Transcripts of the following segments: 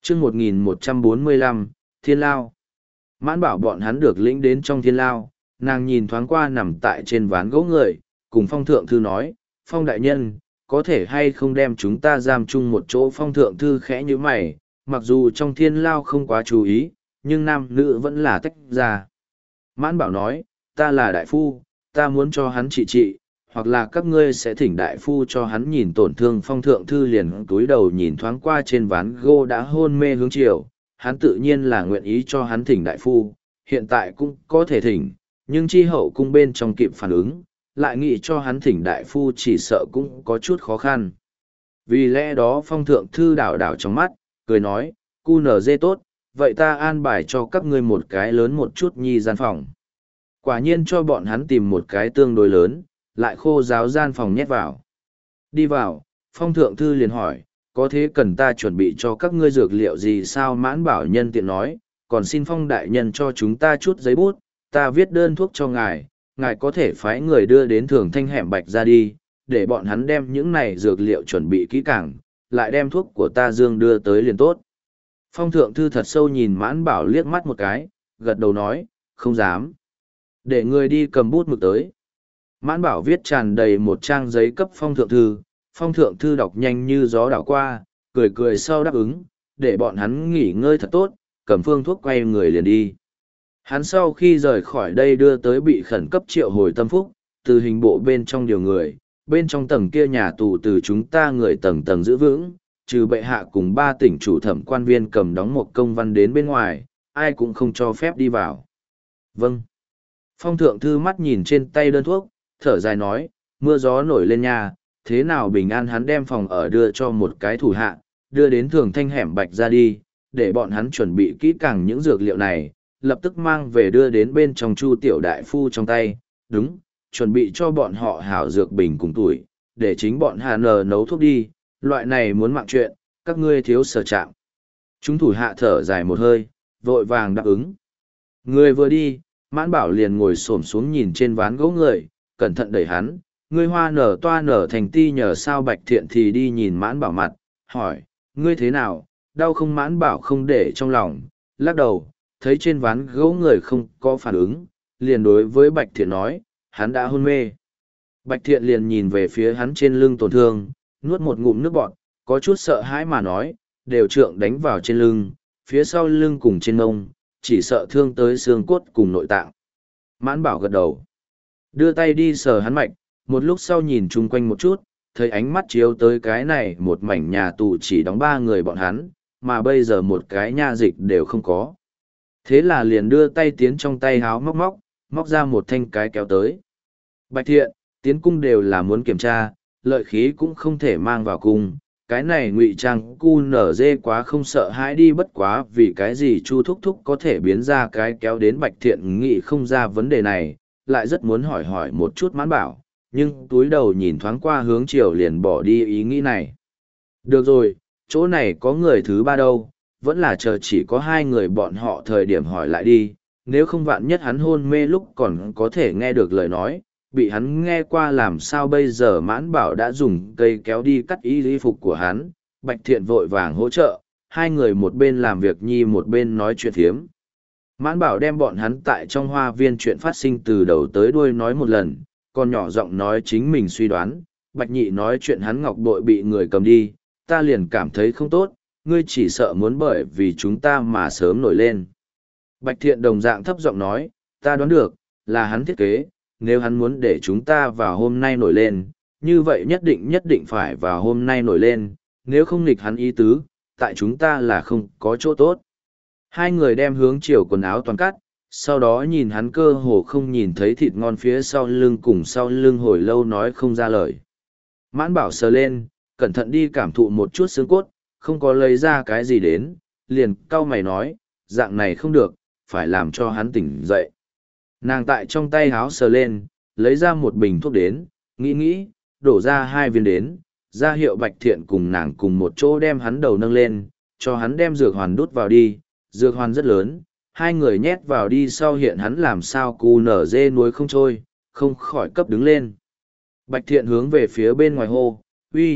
chương 1145, Thiên Lao. Mãn bảo bọn hắn được lĩnh đến trong Thiên Lao, nàng nhìn thoáng qua nằm tại trên ván gỗ người, cùng Phong Thượng Thư nói, Phong đại nhân, có thể hay không đem chúng ta giam chung một chỗ. Phong Thượng Thư khẽ như mày, mặc dù trong Thiên Lao không quá chú ý, nhưng nam nữ vẫn là tách ra. Mãn bảo nói, ta là đại phu, ta muốn cho hắn trị, hoặc là các ngươi sẽ thỉnh đại phu cho hắn nhìn tổn thương. Phong Thượng Thư liền cúi đầu nhìn thoáng qua trên ván gỗ đã hôn mê hướng chiều, hắn tự nhiên là nguyện ý cho hắn thỉnh đại phu, hiện tại cũng có thể thỉnh, nhưng chi hậu cung bên trong kịp phản ứng, lại nghĩ cho hắn thỉnh đại phu chỉ sợ cũng có chút khó khăn. Vì lẽ đó Phong Thượng Thư đảo đảo trong mắt, cười nói, cu nở dê tốt, vậy ta an bài cho các ngươi một cái lớn một chút nhi gian phòng. Quả nhiên cho bọn hắn tìm một cái tương đối lớn, lại khô ráo gian phòng nhét vào. Đi vào, Phong Thượng Thư liền hỏi, có thế cần ta chuẩn bị cho các ngươi dược liệu gì sao? Mãn bảo nhân tiện nói, còn xin Phong đại nhân cho chúng ta chút giấy bút, ta viết đơn thuốc cho ngài, ngài có thể phái người đưa đến Thường Thanh hẻm Bạch ra đi, để bọn hắn đem những này dược liệu chuẩn bị kỹ càng, lại đem thuốc của ta dương đưa tới liền tốt. Phong Thượng Thư thật sâu nhìn Mãn bảo liếc mắt một cái, gật đầu nói, không dám. Để người đi cầm bút mực tới. Mãn bảo viết tràn đầy một trang giấy cấp Phong Thượng Thư, Phong Thượng Thư đọc nhanh như gió đảo qua, cười cười sau đáp ứng, để bọn hắn nghỉ ngơi thật tốt, cầm phương thuốc quay người liền đi. Hắn sau khi rời khỏi đây đưa tới bị khẩn cấp triệu hồi tâm phúc, từ hình bộ bên trong điều người, bên trong tầng kia nhà tù từ chúng ta người tầng tầng giữ vững, trừ bệ hạ cùng 3 tỉnh chủ thẩm quan viên cầm đóng một công văn đến bên ngoài, ai cũng không cho phép đi vào. Vâng. Phong Thượng Thư mắt nhìn trên tay đơn thuốc, thở dài nói, mưa gió nổi lên nhà, thế nào bình an. Hắn đem phòng ở đưa cho một cái thủ hạ, đưa đến Thường Thanh hẻm Bạch ra đi, để bọn hắn chuẩn bị kỹ càng những dược liệu này, lập tức mang về đưa đến bên trong Chu tiểu đại phu trong tay, đúng, chuẩn bị cho bọn họ hảo dược bình cùng tuổi, để chính bọn Hà Nờ nấu thuốc đi, loại này muốn mạng chuyện, các ngươi thiếu sở trạng. Chúng thủ hạ thở dài một hơi, vội vàng đáp ứng. Người vừa đi, Mãn bảo liền ngồi xổm xuống nhìn trên ván gỗ người, cẩn thận đẩy hắn, ngươi hoa nở toa nở thành ti nhờ sao? Bạch Thiện thì đi nhìn Mãn bảo mặt, hỏi, ngươi thế nào, đau không? Mãn bảo không để trong lòng, lắc đầu, thấy trên ván gỗ người không có phản ứng, liền đối với Bạch Thiện nói, hắn đã hôn mê. Bạch Thiện liền nhìn về phía hắn trên lưng tổn thương, nuốt một ngụm nước bọt, có chút sợ hãi mà nói, đều trượng đánh vào trên lưng, phía sau lưng cùng trên mông, chỉ sợ thương tới xương cốt cùng nội tạng. Mãn bảo gật đầu, đưa tay đi sờ hắn mạch, một lúc sau nhìn chung quanh một chút, thấy ánh mắt chiếu tới cái này một mảnh nhà tù chỉ đóng 3 người bọn hắn, mà bây giờ một cái nha dịch đều không có. Thế là liền đưa tay tiến trong tay háo móc ra một thanh cái kéo tới. Bạch Thiện, tiến cung đều là muốn kiểm tra, lợi khí cũng không thể mang vào cung. Cái này ngụy trang cu nở dê quá không sợ hãi đi, bất quá vì cái gì Chu thúc thúc có thể biến ra cái kéo đến. Bạch Thiện nghĩ không ra vấn đề này, lại rất muốn hỏi một chút Mãn bảo, nhưng túi đầu nhìn thoáng qua hướng chiều liền bỏ đi ý nghĩ này. Được rồi, chỗ này có người thứ 3 đâu, vẫn là chờ chỉ có 2 người bọn họ thời điểm hỏi lại đi, nếu không vạn nhất hắn hôn mê lúc còn có thể nghe được lời nói, bị hắn nghe qua làm sao bây giờ? Mãn bảo đã dùng cây kéo đi cắt y phục của hắn, Bạch Thiện vội vàng hỗ trợ, 2 người một bên làm việc nhi một bên nói chuyện thiếm. Mãn bảo đem bọn hắn tại trong hoa viên chuyện phát sinh từ đầu tới đuôi nói một lần, còn nhỏ giọng nói chính mình suy đoán. Bạch Nhị nói chuyện hắn ngọc bội bị người cầm đi, ta liền cảm thấy không tốt, ngươi chỉ sợ muốn bởi vì chúng ta mà sớm nổi lên. Bạch Thiện đồng dạng thấp giọng nói, ta đoán được, là hắn thiết kế, nếu hắn muốn để chúng ta vào hôm nay nổi lên, như vậy nhất định phải vào hôm nay nổi lên, nếu không nghịch hắn ý tứ, tại chúng ta là không có chỗ tốt. 2 người đem hướng chiều quần áo toàn cắt, sau đó nhìn hắn cơ hồ không nhìn thấy thịt ngon phía sau lưng cùng sau lưng hồi lâu nói không ra lời. Mãn bảo sờ lên, cẩn thận đi cảm thụ một chút xương cốt, không có lấy ra cái gì đến, liền cau mày nói, dạng này không được, phải làm cho hắn tỉnh dậy. Nàng tại trong tay háo sờ lên, lấy ra một bình thuốc đến, nghĩ, đổ ra 2 viên đến, ra hiệu Bạch Thiện cùng nàng cùng một chỗ đem hắn đầu nâng lên, cho hắn đem dược hoàn đút vào đi, dược hoàn rất lớn, 2 người nhét vào đi sau hiện hắn làm sao cu nở dê nuối không trôi, không khỏi cấp đứng lên. Bạch Thiện hướng về phía bên ngoài hô, uy,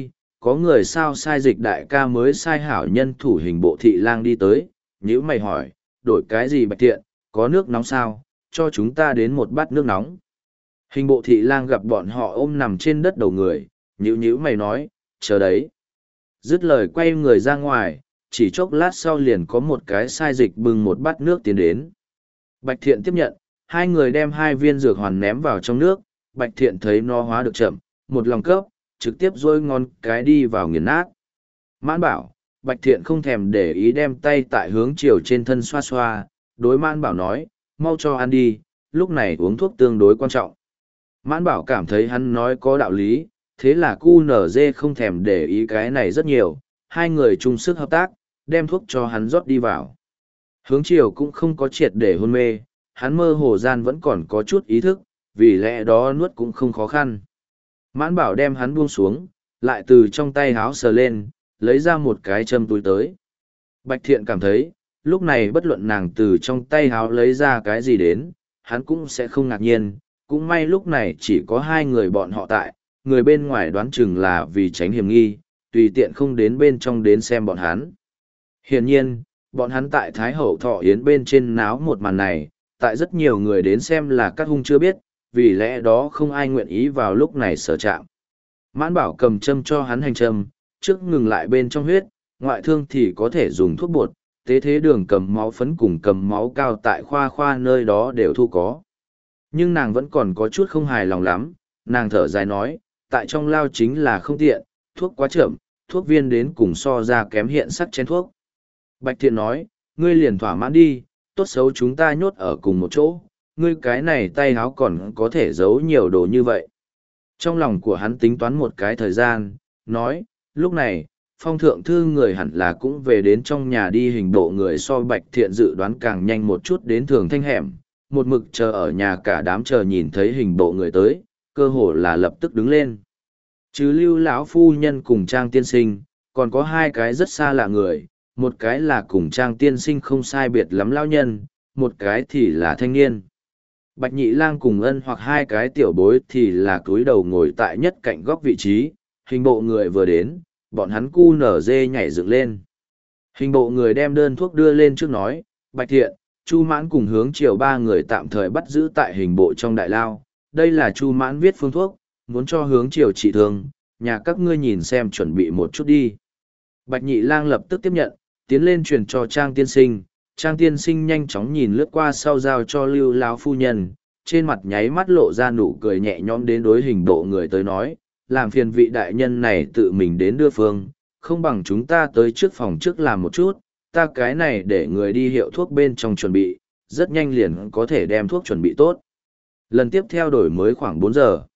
có người sao sai dịch đại ca mới sai hảo nhân thủ hình bộ thị lang đi tới, nhữ mày hỏi, đổi cái gì Bạch Thiện, có nước nóng sao, cho chúng ta đến một bát nước nóng. Hình bộ thị lang gặp bọn họ ôm nằm trên đất đầu người, nhữ mày nói, chờ đấy. Dứt lời quay người ra ngoài, chỉ chốc lát sau liền có một cái sai dịch bưng một bát nước tiến đến. Bạch Thiện tiếp nhận, hai người đem hai viên dược hoàn ném vào trong nước, Bạch Thiện thấy nó hóa được chậm, một lòng cấp, trực tiếp rôi ngon cái đi vào nghiền nát. Mãn Bảo, Bạch Thiện không thèm để ý đem tay tại hướng chiều trên thân xoa xoa, đối Mãn Bảo nói, mau cho ăn đi, lúc này uống thuốc tương đối quan trọng. Mãn Bảo cảm thấy hắn nói có đạo lý, thế là QNZ không thèm để ý cái này rất nhiều, hai người chung sức hợp tác, đem thuốc cho hắn rót đi vào. Hướng chiều cũng không có triệt để hôn mê, hắn mơ hồ gian vẫn còn có chút ý thức, vì lẽ đó nuốt cũng không khó khăn. Mãn Bảo đem hắn buông xuống, lại từ trong tay háo sờ lên, lấy ra một cái châm túi tới. Bạch Thiện cảm thấy, lúc này bất luận nàng từ trong tay háo lấy ra cái gì đến, hắn cũng sẽ không ngạc nhiên, cũng may lúc này chỉ có hai người bọn họ tại, người bên ngoài đoán chừng là vì tránh hiểm nghi, tùy tiện không đến bên trong đến xem bọn hắn. Hiển nhiên, bọn hắn tại Thái Hậu Thọ Yến bên trên náo một màn này, tại rất nhiều người đến xem là các hung chưa biết, vì lẽ đó không ai nguyện ý vào lúc này sở chạm. Mãn Bảo cầm châm cho hắn hành châm, trước ngừng lại bên trong huyết, ngoại thương thì có thể dùng thuốc bột, tế thế đường cầm máu phấn cùng cầm máu cao tại khoa nơi đó đều thu có. Nhưng nàng vẫn còn có chút không hài lòng lắm, nàng thở dài nói, tại trong lao chính là không tiện, thuốc quá chậm, thuốc viên đến cùng so ra kém hiện sắc chén thuốc. Bạch Thiện nói, ngươi liền thỏa mãn đi, tốt xấu chúng ta nhốt ở cùng một chỗ, ngươi cái này tay háo còn có thể giấu nhiều đồ như vậy. Trong lòng của hắn tính toán một cái thời gian, nói, lúc này, phong thượng thư người hẳn là cũng về đến trong nhà đi hình bộ người so Bạch Thiện dự đoán càng nhanh một chút đến thường thanh hẻm, một mực chờ ở nhà cả đám chờ nhìn thấy hình bộ người tới, cơ hồ là lập tức đứng lên. Chứ Lưu lão phu nhân cùng Trang tiên sinh, còn có hai cái rất xa lạ người, một cái là cùng Trang tiên sinh không sai biệt lắm lão nhân, một cái thì là thanh niên. Bạch Nhị Lang cùng Ân hoặc hai cái tiểu bối thì là cúi đầu ngồi tại nhất cạnh góc vị trí, hình bộ người vừa đến, bọn hắn cu nở dê nhảy dựng lên. Hình bộ người đem đơn thuốc đưa lên trước nói, Bạch Thiện, Chu Mãn cùng Hướng Triều ba người tạm thời bắt giữ tại hình bộ trong đại lao, đây là Chu Mãn viết phương thuốc, muốn cho Hướng Triều trị thương, nhà các ngươi nhìn xem chuẩn bị một chút đi. Bạch Nhị Lang lập tức tiếp nhận, tiến lên truyền cho Trang tiên sinh. Trang tiên sinh nhanh chóng nhìn lướt qua sau giao cho Lưu lão phu nhân, trên mặt nháy mắt lộ ra nụ cười nhẹ nhõm đến đối hình bộ người tới nói, làm phiền vị đại nhân này tự mình đến đưa phương, không bằng chúng ta tới trước phòng trước làm một chút, ta cái này để người đi hiệu thuốc bên trong chuẩn bị, rất nhanh liền có thể đem thuốc chuẩn bị tốt. Lần tiếp theo đổi mới khoảng 4 giờ.